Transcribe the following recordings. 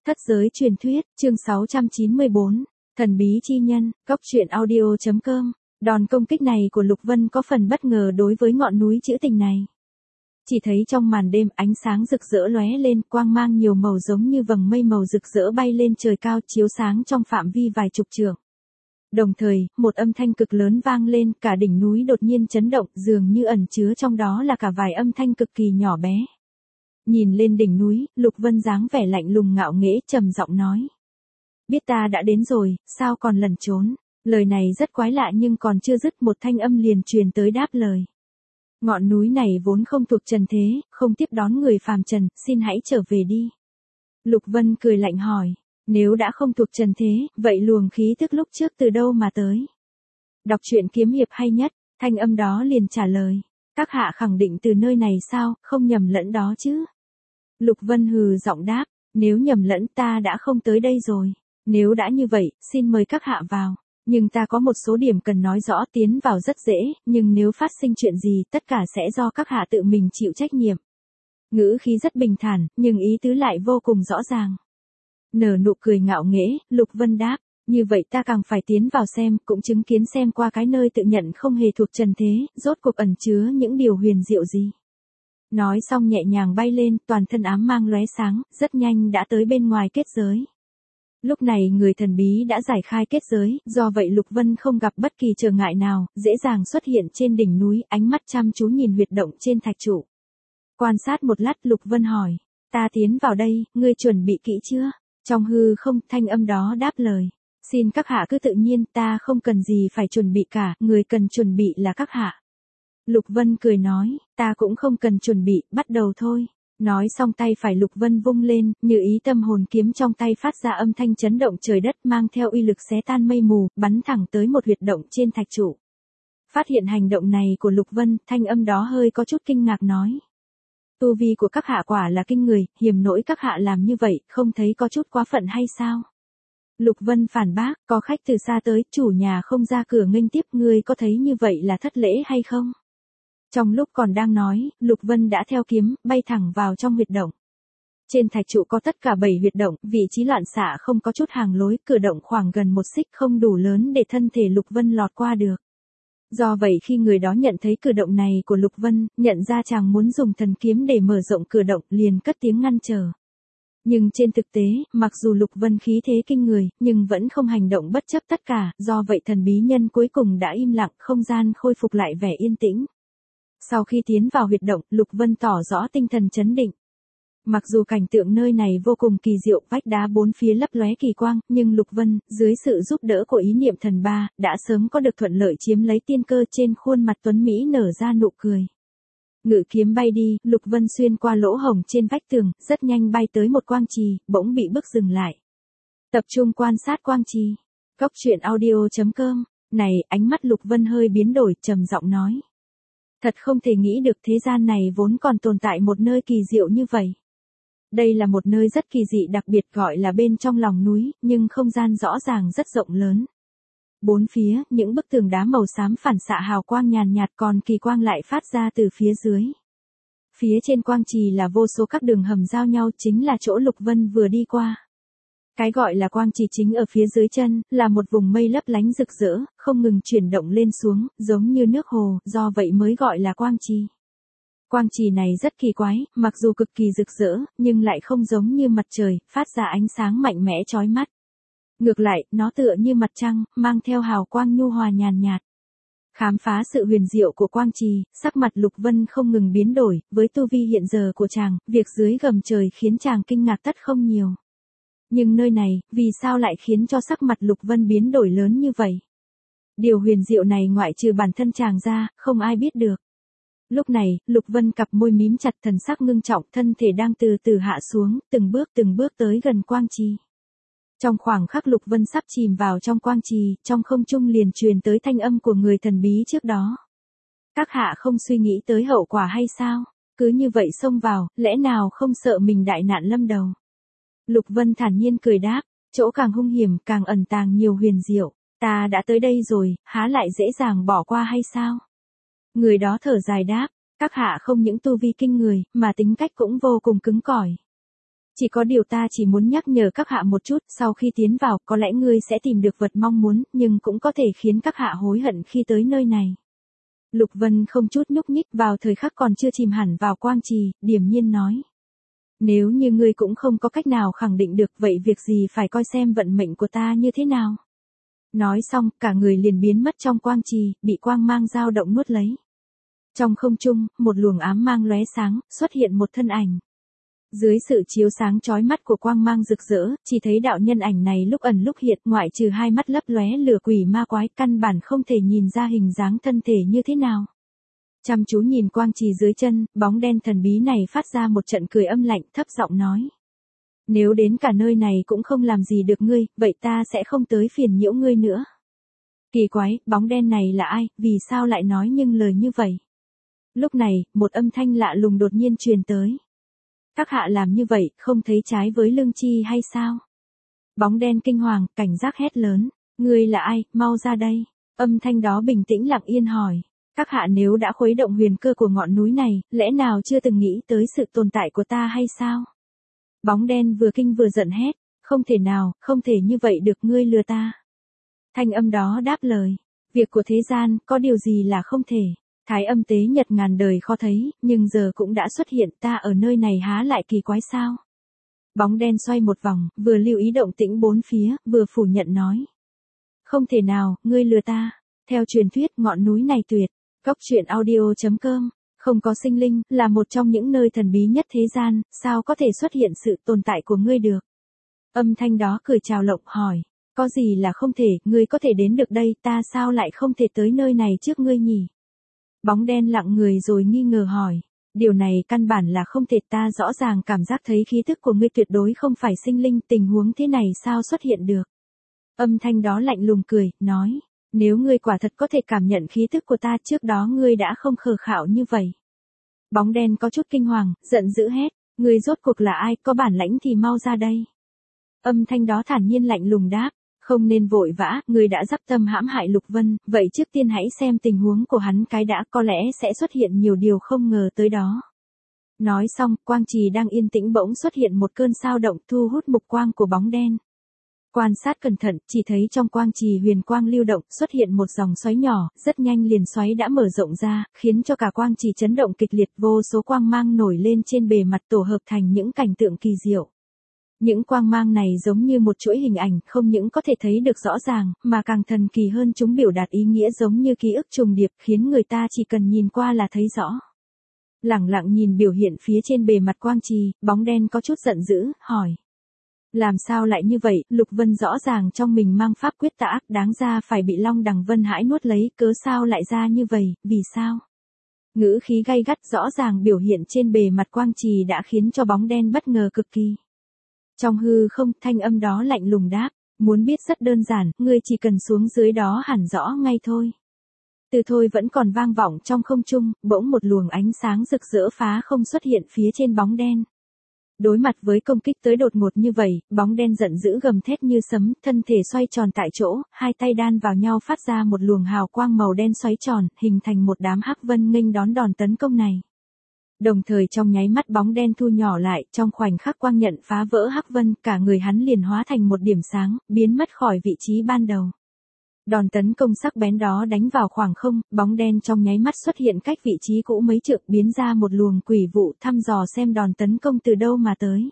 Thất giới truyền thuyết, chương 694, thần bí chi nhân, góc truyện audio.com. Đòn công kích này của Lục Vân có phần bất ngờ đối với ngọn núi trữ tình này. Chỉ thấy trong màn đêm ánh sáng rực rỡ lóe lên, quang mang nhiều màu giống như vầng mây màu rực rỡ bay lên trời cao chiếu sáng trong phạm vi vài chục trượng. Đồng thời, một âm thanh cực lớn vang lên, cả đỉnh núi đột nhiên chấn động, dường như ẩn chứa trong đó là cả vài âm thanh cực kỳ nhỏ bé. Nhìn lên đỉnh núi, Lục Vân dáng vẻ lạnh lùng ngạo nghễ trầm giọng nói. Biết ta đã đến rồi, sao còn lẩn trốn? Lời này rất quái lạ nhưng còn chưa dứt một thanh âm liền truyền tới đáp lời. Ngọn núi này vốn không thuộc trần thế, không tiếp đón người phàm trần, xin hãy trở về đi. Lục Vân cười lạnh hỏi, nếu đã không thuộc trần thế, vậy luồng khí tức lúc trước từ đâu mà tới? Đọc truyện kiếm hiệp hay nhất, thanh âm đó liền trả lời, các hạ khẳng định từ nơi này sao, không nhầm lẫn đó chứ? Lục Vân hừ giọng đáp, nếu nhầm lẫn ta đã không tới đây rồi, nếu đã như vậy, xin mời các hạ vào. Nhưng ta có một số điểm cần nói rõ, tiến vào rất dễ, nhưng nếu phát sinh chuyện gì, tất cả sẽ do các hạ tự mình chịu trách nhiệm. Ngữ khí rất bình thản, nhưng ý tứ lại vô cùng rõ ràng. Nở nụ cười ngạo nghễ, Lục Vân đáp, như vậy ta càng phải tiến vào xem, cũng chứng kiến xem qua cái nơi tự nhận không hề thuộc trần thế, rốt cuộc ẩn chứa những điều huyền diệu gì. Nói xong nhẹ nhàng bay lên, toàn thân ám mang lóe sáng, rất nhanh đã tới bên ngoài kết giới. Lúc này người thần bí đã giải khai kết giới, do vậy Lục Vân không gặp bất kỳ trở ngại nào, dễ dàng xuất hiện trên đỉnh núi, ánh mắt chăm chú nhìn huyệt động trên thạch trụ. Quan sát một lát Lục Vân hỏi, ta tiến vào đây, ngươi chuẩn bị kỹ chưa? Trong hư không, thanh âm đó đáp lời, xin các hạ cứ tự nhiên, ta không cần gì phải chuẩn bị cả, người cần chuẩn bị là các hạ. Lục Vân cười nói, ta cũng không cần chuẩn bị, bắt đầu thôi. Nói xong tay phải Lục Vân vung lên, như ý tâm hồn kiếm trong tay phát ra âm thanh chấn động trời đất mang theo uy lực xé tan mây mù, bắn thẳng tới một huyệt động trên thạch trụ. Phát hiện hành động này của Lục Vân, thanh âm đó hơi có chút kinh ngạc nói. Tu vi của các hạ quả là kinh người, hiểm nỗi các hạ làm như vậy, không thấy có chút quá phận hay sao? Lục Vân phản bác, có khách từ xa tới, chủ nhà không ra cửa nghênh tiếp, ngươi có thấy như vậy là thất lễ hay không? Trong lúc còn đang nói, Lục Vân đã theo kiếm, bay thẳng vào trong huyệt động. Trên thạch trụ có tất cả 7 huyệt động, vị trí loạn xạ không có chút hàng lối, cửa động khoảng gần 1 xích không đủ lớn để thân thể Lục Vân lọt qua được. Do vậy khi người đó nhận thấy cử động này của Lục Vân, nhận ra chàng muốn dùng thần kiếm để mở rộng cửa động, liền cất tiếng ngăn trở. Nhưng trên thực tế, mặc dù Lục Vân khí thế kinh người, nhưng vẫn không hành động bất chấp tất cả, do vậy thần bí nhân cuối cùng đã im lặng, không gian khôi phục lại vẻ yên tĩnh. Sau khi tiến vào huyệt động, Lục Vân tỏ rõ tinh thần chấn định. Mặc dù cảnh tượng nơi này vô cùng kỳ diệu, vách đá bốn phía lấp lóe kỳ quang, nhưng Lục Vân, dưới sự giúp đỡ của ý niệm thần ba, đã sớm có được thuận lợi chiếm lấy tiên cơ, trên khuôn mặt tuấn Mỹ nở ra nụ cười. Ngự kiếm bay đi, Lục Vân xuyên qua lỗ hổng trên vách tường, rất nhanh bay tới một quang trì, bỗng bị bước dừng lại. Tập trung quan sát quang trì. Góc truyện audio.com. Này, ánh mắt Lục Vân hơi biến đổi, trầm giọng nói. Thật không thể nghĩ được thế gian này vốn còn tồn tại một nơi kỳ diệu như vậy. Đây là một nơi rất kỳ dị đặc biệt gọi là bên trong lòng núi, nhưng không gian rõ ràng rất rộng lớn. Bốn phía, những bức tường đá màu xám phản xạ hào quang nhàn nhạt, còn kỳ quang lại phát ra từ phía dưới. Phía trên quang trì là vô số các đường hầm giao nhau, chính là chỗ Lục Vân vừa đi qua. Cái gọi là quang trì chính ở phía dưới chân, là một vùng mây lấp lánh rực rỡ, không ngừng chuyển động lên xuống, giống như nước hồ, do vậy mới gọi là quang trì. Quang trì này rất kỳ quái, mặc dù cực kỳ rực rỡ, nhưng lại không giống như mặt trời, phát ra ánh sáng mạnh mẽ chói mắt. Ngược lại, nó tựa như mặt trăng, mang theo hào quang nhu hòa nhàn nhạt. Khám phá sự huyền diệu của quang trì, sắc mặt Lục Vân không ngừng biến đổi, với tu vi hiện giờ của chàng, việc dưới gầm trời khiến chàng kinh ngạc tất không nhiều. Nhưng nơi này, vì sao lại khiến cho sắc mặt Lục Vân biến đổi lớn như vậy? Điều huyền diệu này ngoại trừ bản thân chàng ra, không ai biết được. Lúc này, Lục Vân cặp môi mím chặt, thần sắc ngưng trọng, thân thể đang từ từ hạ xuống, từng bước tới gần quang trì. Trong khoảng khắc Lục Vân sắp chìm vào trong quang trì, trong không trung liền truyền tới thanh âm của người thần bí trước đó. Các hạ không suy nghĩ tới hậu quả hay sao? Cứ như vậy xông vào, lẽ nào không sợ mình đại nạn lâm đầu? Lục Vân thản nhiên cười đáp, chỗ càng hung hiểm càng ẩn tàng nhiều huyền diệu, ta đã tới đây rồi, há lại dễ dàng bỏ qua hay sao? Người đó thở dài đáp, các hạ không những tu vi kinh người, mà tính cách cũng vô cùng cứng cỏi. Chỉ có điều ta chỉ muốn nhắc nhở các hạ một chút, sau khi tiến vào, có lẽ ngươi sẽ tìm được vật mong muốn, nhưng cũng có thể khiến các hạ hối hận khi tới nơi này. Lục Vân không chút nhúc nhích, vào thời khắc còn chưa chìm hẳn vào quang trì, điềm nhiên nói. Nếu như ngươi cũng không có cách nào khẳng định được, vậy việc gì phải coi xem vận mệnh của ta như thế nào. Nói xong, cả người liền biến mất trong quang trì, bị quang mang dao động nuốt lấy. Trong không trung, một luồng ám mang lóe sáng, xuất hiện một thân ảnh. Dưới sự chiếu sáng chói mắt của quang mang rực rỡ, chỉ thấy đạo nhân ảnh này lúc ẩn lúc hiện, ngoại trừ hai mắt lấp lóe lửa quỷ ma quái, căn bản không thể nhìn ra hình dáng thân thể như thế nào. Chăm chú nhìn quang trì dưới chân, bóng đen thần bí này phát ra một trận cười âm lạnh, thấp giọng nói. Nếu đến cả nơi này cũng không làm gì được ngươi, vậy ta sẽ không tới phiền nhiễu ngươi nữa. Kỳ quái, bóng đen này là ai, vì sao lại nói những lời như vậy? Lúc này, một âm thanh lạ lùng đột nhiên truyền tới. Các hạ làm như vậy, không thấy trái với lương chi hay sao? Bóng đen kinh hoàng, cảnh giác hét lớn. Ngươi là ai, mau ra đây. Âm thanh đó bình tĩnh lặng yên hỏi. Các hạ nếu đã khuấy động huyền cơ của ngọn núi này, lẽ nào chưa từng nghĩ tới sự tồn tại của ta hay sao? Bóng đen vừa kinh vừa giận hét. Không thể nào, không thể như vậy được, ngươi lừa ta. Thanh âm đó đáp lời. Việc của thế gian, có điều gì là không thể. Thái âm tế nhật ngàn đời khó thấy, nhưng giờ cũng đã xuất hiện, ta ở nơi này há lại kỳ quái sao? Bóng đen xoay một vòng, vừa lưu ý động tĩnh bốn phía, vừa phủ nhận nói. Không thể nào, ngươi lừa ta. Theo truyền thuyết, ngọn núi này tuyệt. Cốc truyện audio.com. Không có sinh linh, là một trong những nơi thần bí nhất thế gian, sao có thể xuất hiện sự tồn tại của ngươi được? Âm thanh đó cười chào lộng hỏi. Có gì là không thể, ngươi có thể đến được đây, ta sao lại không thể tới nơi này trước ngươi nhỉ? Bóng đen lặng người rồi nghi ngờ hỏi. Điều này căn bản là không thể, ta rõ ràng cảm giác thấy khí thức của ngươi tuyệt đối không phải sinh linh, tình huống thế này sao xuất hiện được? Âm thanh đó lạnh lùng cười, nói. Nếu ngươi quả thật có thể cảm nhận khí thức của ta, trước đó ngươi đã không khờ khạo như vậy. Bóng đen có chút kinh hoàng, giận dữ hét. Ngươi rốt cuộc là ai, có bản lãnh thì mau ra đây. Âm thanh đó thản nhiên lạnh lùng đáp. Không nên vội vã, ngươi đã dắp tâm hãm hại Lục Vân, vậy trước tiên hãy xem tình huống của hắn cái đã, có lẽ sẽ xuất hiện nhiều điều không ngờ tới đó. Nói xong, quang trì đang yên tĩnh bỗng xuất hiện một cơn sao động, thu hút mục quang của bóng đen. Quan sát cẩn thận, chỉ thấy trong quang trì huyền quang lưu động, xuất hiện một dòng xoáy nhỏ, rất nhanh liền xoáy đã mở rộng ra, khiến cho cả quang trì chấn động kịch liệt, vô số quang mang nổi lên trên bề mặt tổ hợp thành những cảnh tượng kỳ diệu. Những quang mang này giống như một chuỗi hình ảnh, không những có thể thấy được rõ ràng, mà càng thần kỳ hơn, chúng biểu đạt ý nghĩa giống như ký ức trùng điệp, khiến người ta chỉ cần nhìn qua là thấy rõ. Lẳng lặng nhìn biểu hiện phía trên bề mặt quang trì, bóng đen có chút giận dữ, hỏi. Làm sao lại như vậy, Lục Vân rõ ràng trong mình mang pháp quyết tà ác, đáng ra phải bị Long Đằng Vân Hãi nuốt lấy, cớ sao lại ra như vậy, vì sao? Ngữ khí gay gắt rõ ràng biểu hiện trên bề mặt quang trì đã khiến cho bóng đen bất ngờ cực kỳ. Trong hư không, thanh âm đó lạnh lùng đáp, muốn biết rất đơn giản, ngươi chỉ cần xuống dưới đó hẳn rõ ngay thôi. Từ thôi vẫn còn vang vọng trong không trung, bỗng một luồng ánh sáng rực rỡ phá không xuất hiện phía trên bóng đen. Đối mặt với công kích tới đột ngột như vậy, bóng đen giận dữ gầm thét như sấm, thân thể xoay tròn tại chỗ, hai tay đan vào nhau phát ra một luồng hào quang màu đen xoáy tròn, hình thành một đám hắc vân nghênh đón đòn tấn công này. Đồng thời trong nháy mắt bóng đen thu nhỏ lại, trong khoảnh khắc quang nhận phá vỡ hắc vân, cả người hắn liền hóa thành một điểm sáng, biến mất khỏi vị trí ban đầu. Đòn tấn công sắc bén đó đánh vào khoảng không, bóng đen trong nháy mắt xuất hiện cách vị trí cũ mấy trượng, biến ra một luồng quỷ vụ thăm dò xem đòn tấn công từ đâu mà tới.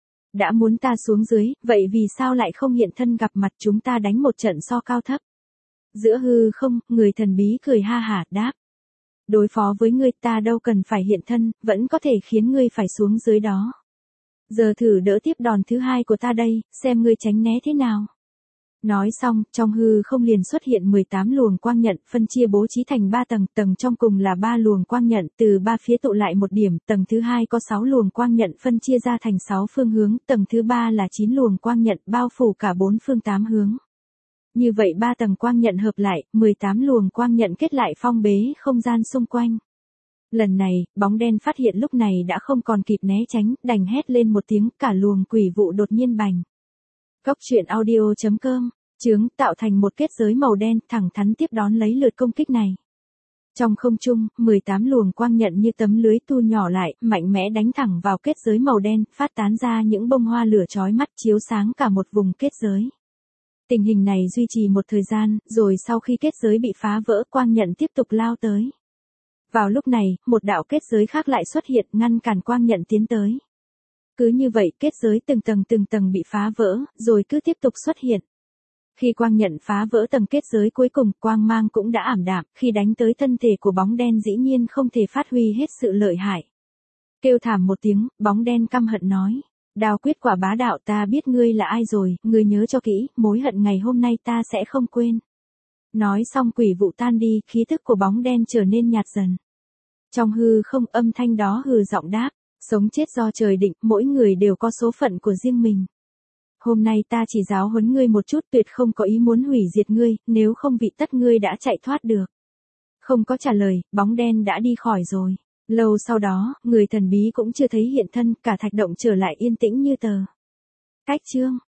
Đã muốn ta xuống dưới, vậy vì sao lại không hiện thân gặp mặt, chúng ta đánh một trận so cao thấp? Giữa hư không, người thần bí cười ha hả đáp. Đối phó với ngươi ta đâu cần phải hiện thân, vẫn có thể khiến ngươi phải xuống dưới đó. Giờ thử đỡ tiếp đòn thứ hai của ta đây, xem ngươi tránh né thế nào. Nói xong, trong hư không liền xuất hiện 18 luồng quang nhận, phân chia bố trí thành 3 tầng, tầng trong cùng là 3 luồng quang nhận, từ 3 phía tụ lại một điểm, tầng thứ hai có 6 luồng quang nhận phân chia ra thành 6 phương hướng, tầng thứ 3 là 9 luồng quang nhận bao phủ cả 4 phương 8 hướng. Như vậy 3 tầng quang nhận hợp lại, 18 luồng quang nhận kết lại phong bế không gian xung quanh. Lần này, bóng đen phát hiện lúc này đã không còn kịp né tránh, đành hét lên một tiếng, cả luồng quỷ vụ đột nhiên bành. Cốc truyện audio.com, chướng tạo thành một kết giới màu đen, thẳng thắn tiếp đón lấy lượt công kích này. Trong không trung, 18 luồng quang nhận như tấm lưới thu nhỏ lại, mạnh mẽ đánh thẳng vào kết giới màu đen, phát tán ra những bông hoa lửa chói mắt chiếu sáng cả một vùng kết giới. Tình hình này duy trì một thời gian, rồi sau khi kết giới bị phá vỡ, quang nhận tiếp tục lao tới. Vào lúc này, một đạo kết giới khác lại xuất hiện ngăn cản quang nhận tiến tới. Cứ như vậy, kết giới từng tầng bị phá vỡ, rồi cứ tiếp tục xuất hiện. Khi quang nhận phá vỡ tầng kết giới cuối cùng, quang mang cũng đã ảm đạm, khi đánh tới thân thể của bóng đen dĩ nhiên không thể phát huy hết sự lợi hại. Kêu thảm một tiếng, bóng đen căm hận nói. Đao quyết quả bá đạo, ta biết ngươi là ai rồi, ngươi nhớ cho kỹ, mối hận ngày hôm nay ta sẽ không quên. Nói xong quỷ vụ tan đi, khí thức của bóng đen trở nên nhạt dần. Trong hư không, âm thanh đó hừ giọng đáp, sống chết do trời định, mỗi người đều có số phận của riêng mình. Hôm nay ta chỉ giáo huấn ngươi một chút, tuyệt không có ý muốn hủy diệt ngươi, nếu không vị tất ngươi đã chạy thoát được. Không có trả lời, bóng đen đã đi khỏi rồi. Lâu sau đó, người thần bí cũng chưa thấy hiện thân, cả thạch động trở lại yên tĩnh như tờ. Cách chương